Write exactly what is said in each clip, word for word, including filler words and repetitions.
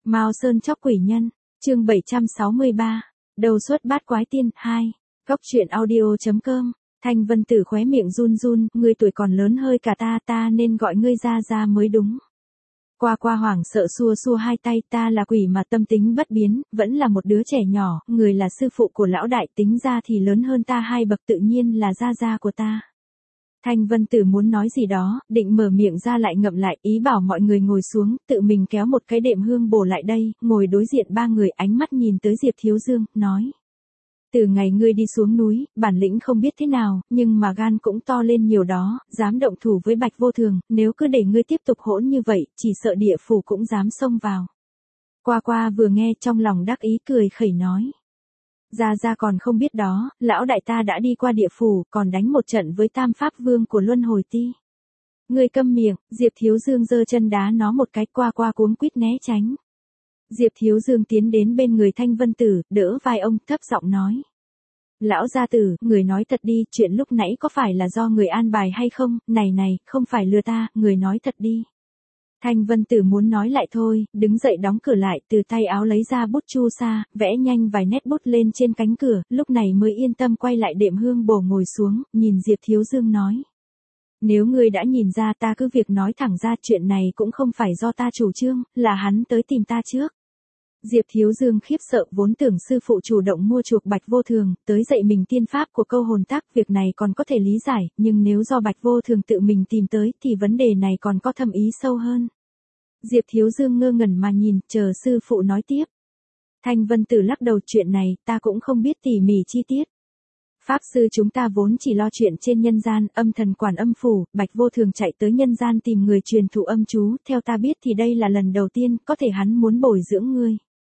Mao Sơn chóc quỷ nhân, chương bảy trăm sáu mươi ba, đầu xuất bát quái tiên, hai, góc truyện audio.com, Thanh Vân Tử khóe miệng run run, ngươi tuổi còn lớn hơi cả ta, ta nên gọi ngươi ra ra mới đúng. Qua qua hoảng sợ xua xua hai tay, ta là quỷ mà tâm tính bất biến, vẫn là một đứa trẻ nhỏ, người là sư phụ của lão đại, tính ra thì lớn hơn ta hai bậc, tự nhiên là gia gia của ta. Thanh Vân Tử muốn nói gì đó, định mở miệng ra lại ngậm lại, ý bảo mọi người ngồi xuống, tự mình kéo một cái đệm hương bổ lại đây, ngồi đối diện ba người, ánh mắt nhìn tới Diệp Thiếu Dương, nói. Từ ngày ngươi đi xuống núi, bản lĩnh không biết thế nào, nhưng mà gan cũng to lên nhiều đó, dám động thủ với Bạch Vô Thường, nếu cứ để ngươi tiếp tục hỗn như vậy, chỉ sợ địa phủ cũng dám xông vào. Qua qua vừa nghe trong lòng đắc ý cười khẩy nói. Gia Gia còn không biết đó, lão đại ta đã đi qua địa phủ, còn đánh một trận với tam pháp vương của Luân Hồi Ti. Ngươi câm miệng, Diệp Thiếu Dương giơ chân đá nó một cái, qua qua cuống quýt né tránh. Diệp Thiếu Dương tiến đến bên người Thanh Vân Tử, đỡ vai ông, thấp giọng nói. Lão gia tử, người nói thật đi, chuyện lúc nãy có phải là do người an bài hay không, này này, không phải lừa ta, người nói thật đi. Thanh Vân Tử muốn nói lại thôi, đứng dậy đóng cửa lại, từ tay áo lấy ra bút chu sa, vẽ nhanh vài nét bút lên trên cánh cửa, lúc này mới yên tâm quay lại đệm hương bổ ngồi xuống, nhìn Diệp Thiếu Dương nói. Nếu ngươi đã nhìn ra, ta cứ việc nói thẳng ra, chuyện này cũng không phải do ta chủ trương, là hắn tới tìm ta trước. Diệp Thiếu Dương khiếp sợ, vốn tưởng sư phụ chủ động mua chuộc Bạch Vô Thường, tới dạy mình tiên pháp của câu hồn tác, việc này còn có thể lý giải, nhưng nếu do Bạch Vô Thường tự mình tìm tới, thì vấn đề này còn có thâm ý sâu hơn. Diệp Thiếu Dương ngơ ngẩn mà nhìn, chờ sư phụ nói tiếp. Thanh Vân Tử lắc đầu, chuyện này, ta cũng không biết tỉ mỉ chi tiết. Pháp sư chúng ta vốn chỉ lo chuyện trên nhân gian, âm thần quản âm phủ, Bạch Vô Thường chạy tới nhân gian tìm người truyền thụ âm chú, theo ta biết thì đây là lần đầu tiên, có thể hắn muốn bồi dưỡng ngươi.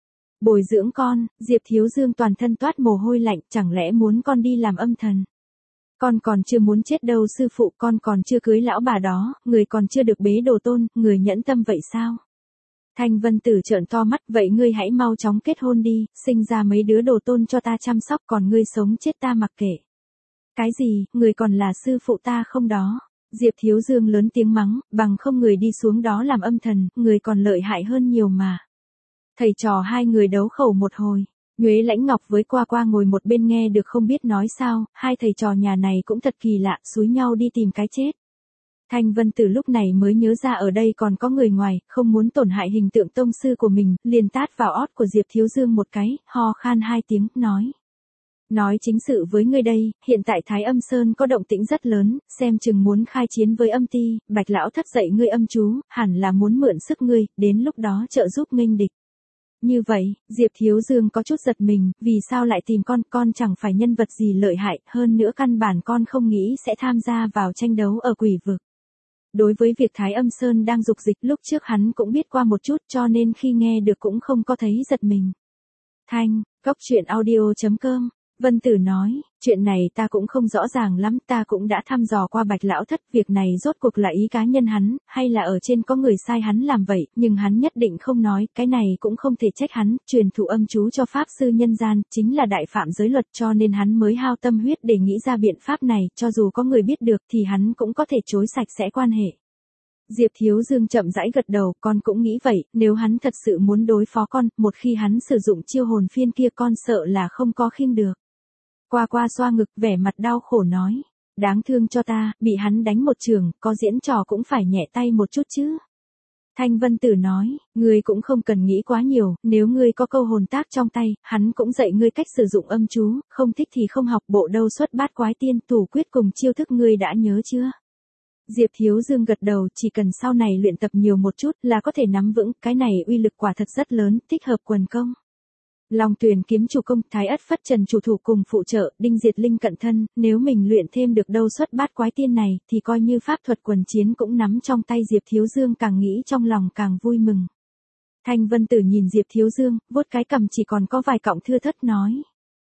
Bồi dưỡng con, Diệp Thiếu Dương toàn thân toát mồ hôi lạnh, chẳng lẽ muốn con đi làm âm thần? Con còn chưa muốn chết đâu sư phụ, con còn chưa cưới lão bà đó, người còn chưa được bế đồ tôn, người nhẫn tâm vậy sao? Thanh Vân Tử trợn to mắt, vậy ngươi hãy mau chóng kết hôn đi, sinh ra mấy đứa đồ tôn cho ta chăm sóc, còn ngươi sống chết ta mặc kệ. Cái gì, người còn là sư phụ ta không đó? Diệp Thiếu Dương lớn tiếng mắng, bằng không người đi xuống đó làm âm thần, người còn lợi hại hơn nhiều mà. Thầy trò hai người đấu khẩu một hồi, Nhuế Lãnh Ngọc với Qua Qua ngồi một bên nghe được không biết nói sao, hai thầy trò nhà này cũng thật kỳ lạ, xúi nhau đi tìm cái chết. Thanh Vân Tử lúc này mới nhớ ra ở đây còn có người ngoài, không muốn tổn hại hình tượng tông sư của mình, liền tát vào ót của Diệp Thiếu Dương một cái, ho khan hai tiếng, nói. Nói chính sự với ngươi đây, hiện tại Thái Âm Sơn có động tĩnh rất lớn, xem chừng muốn khai chiến với âm ti, Bạch Lão Thất dạy ngươi âm chú, hẳn là muốn mượn sức ngươi, đến lúc đó trợ giúp nghênh địch. Như vậy, Diệp Thiếu Dương có chút giật mình, vì sao lại tìm con, con chẳng phải nhân vật gì lợi hại, hơn nữa căn bản con không nghĩ sẽ tham gia vào tranh đấu ở quỷ vực. Đối với việc Thái Âm Sơn đang dục dịch, lúc trước hắn cũng biết qua một chút, cho nên khi nghe được cũng không có thấy giật mình. Thanh, góc truyện audio.com, Vân Tử nói, chuyện này ta cũng không rõ ràng lắm, ta cũng đã thăm dò qua Bạch Lão Thất, việc này rốt cuộc là ý cá nhân hắn, hay là ở trên có người sai hắn làm vậy, nhưng hắn nhất định không nói, cái này cũng không thể trách hắn, truyền thụ âm chú cho Pháp sư nhân gian, chính là đại phạm giới luật, cho nên hắn mới hao tâm huyết để nghĩ ra biện pháp này, cho dù có người biết được thì hắn cũng có thể chối sạch sẽ quan hệ. Diệp Thiếu Dương chậm rãi gật đầu, con cũng nghĩ vậy, nếu hắn thật sự muốn đối phó con, một khi hắn sử dụng chiêu hồn phiên kia con sợ là không có khiêng được. Qua Qua xoa ngực, vẻ mặt đau khổ nói, đáng thương cho ta, bị hắn đánh một trường, có diễn trò cũng phải nhẹ tay một chút chứ. Thanh Vân Tử nói, ngươi cũng không cần nghĩ quá nhiều, nếu ngươi có câu hồn tác trong tay, hắn cũng dạy ngươi cách sử dụng âm chú, không thích thì không học, bộ đâu xuất bát quái tiên, thủ quyết cùng chiêu thức ngươi đã nhớ chưa? Diệp Thiếu Dương gật đầu, chỉ cần sau này luyện tập nhiều một chút là có thể nắm vững, cái này uy lực quả thật rất lớn, thích hợp quần công. Long Tuyền kiếm chủ công, Thái Ất Phất Trần chủ thủ cùng phụ trợ, Đinh Diệt Linh cận thân, nếu mình luyện thêm được đâu xuất bát quái tiên này, thì coi như pháp thuật quần chiến cũng nắm trong tay. Diệp Thiếu Dương càng nghĩ trong lòng càng vui mừng. Thanh Vân Tử nhìn Diệp Thiếu Dương, vuốt cái cằm chỉ còn có vài cọng thưa thớt nói.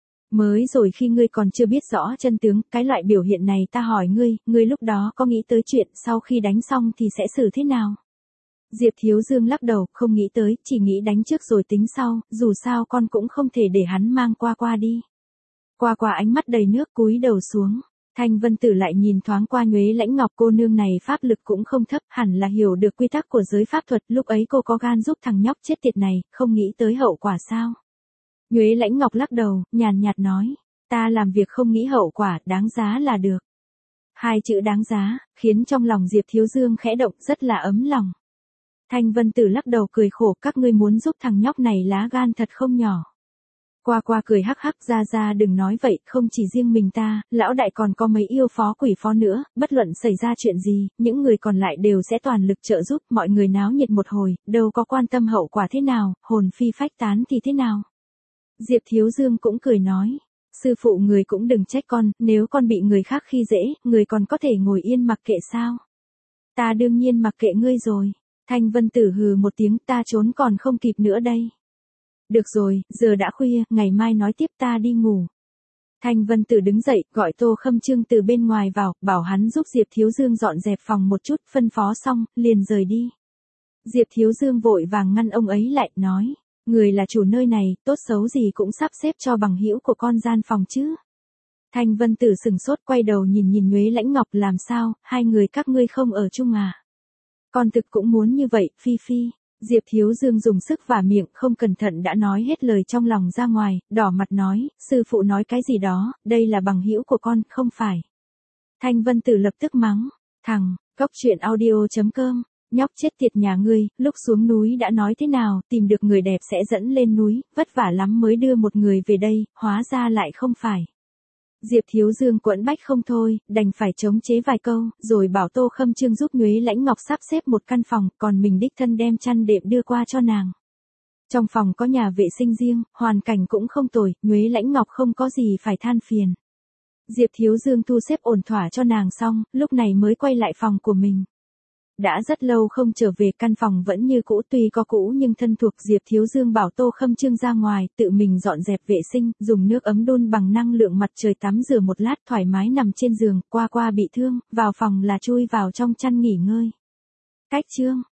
Mới rồi khi ngươi còn chưa biết rõ chân tướng, cái loại biểu hiện này ta hỏi ngươi, ngươi lúc đó có nghĩ tới chuyện sau khi đánh xong thì sẽ xử thế nào? Diệp Thiếu Dương lắc đầu, không nghĩ tới, chỉ nghĩ đánh trước rồi tính sau, dù sao con cũng không thể để hắn mang Qua Qua đi. Qua Qua ánh mắt đầy nước cúi đầu xuống. Thanh Vân Tử lại nhìn thoáng qua Nhuế Lãnh Ngọc, cô nương này pháp lực cũng không thấp, hẳn là hiểu được quy tắc của giới pháp thuật, lúc ấy cô có gan giúp thằng nhóc chết tiệt này, không nghĩ tới hậu quả sao? Nhuế Lãnh Ngọc lắc đầu, nhàn nhạt nói, ta làm việc không nghĩ hậu quả, đáng giá là được. Hai chữ đáng giá, khiến trong lòng Diệp Thiếu Dương khẽ động, rất là ấm lòng. Thanh Vân Tử lắc đầu cười khổ, các ngươi muốn giúp thằng nhóc này lá gan thật không nhỏ. Qua qua cười hắc hắc, ra ra đừng nói vậy, không chỉ riêng mình ta, lão đại còn có mấy yêu phó quỷ phó nữa, bất luận xảy ra chuyện gì, những người còn lại đều sẽ toàn lực trợ giúp, mọi người náo nhiệt một hồi, đâu có quan tâm hậu quả thế nào, hồn phi phách tán thì thế nào. Diệp Thiếu Dương cũng cười nói, sư phụ người cũng đừng trách con, nếu con bị người khác khi dễ, người còn có thể ngồi yên mặc kệ sao? Ta đương nhiên mặc kệ ngươi rồi. Thanh Vân Tử hừ một tiếng, ta trốn còn không kịp nữa đây. Được rồi, giờ đã khuya, ngày mai nói tiếp, ta đi ngủ. Thanh Vân Tử đứng dậy, gọi Tô Khâm Trương từ bên ngoài vào, bảo hắn giúp Diệp Thiếu Dương dọn dẹp phòng một chút, phân phó xong, liền rời đi. Diệp Thiếu Dương vội vàng ngăn ông ấy lại, nói, người là chủ nơi này, tốt xấu gì cũng sắp xếp cho bằng hữu của con gian phòng chứ. Thanh Vân Tử sừng sốt, quay đầu nhìn nhìn Nhuế Lãnh Ngọc, làm sao, hai người các ngươi không ở chung à? Con thực cũng muốn như vậy, Phi Phi. Diệp Thiếu Dương dùng sức vả miệng, không cẩn thận đã nói hết lời trong lòng ra ngoài, đỏ mặt nói, sư phụ nói cái gì đó, đây là bằng hữu của con, không phải. Thanh Vân Tử lập tức mắng, thằng, cóc truyện audio chấm com, nhóc chết tiệt nhà ngươi, lúc xuống núi đã nói thế nào, tìm được người đẹp sẽ dẫn lên núi, vất vả lắm mới đưa một người về đây, hóa ra lại không phải. Diệp Thiếu Dương quẫn bách không thôi, đành phải chống chế vài câu, rồi bảo Tô Khâm Trương giúp Nhuế Lãnh Ngọc sắp xếp một căn phòng, còn mình đích thân đem chăn đệm đưa qua cho nàng. Trong phòng có nhà vệ sinh riêng, hoàn cảnh cũng không tồi, Nhuế Lãnh Ngọc không có gì phải than phiền. Diệp Thiếu Dương thu xếp ổn thỏa cho nàng xong, lúc này mới quay lại phòng của mình. Đã rất lâu không trở về, căn phòng vẫn như cũ, tuy có cũ nhưng thân thuộc. Diệp Thiếu Dương bảo Tô Khâm Trương ra ngoài, tự mình dọn dẹp vệ sinh, dùng nước ấm đun bằng năng lượng mặt trời tắm rửa một lát, thoải mái nằm trên giường, qua qua bị thương, vào phòng là chui vào trong chăn nghỉ ngơi. Cách chương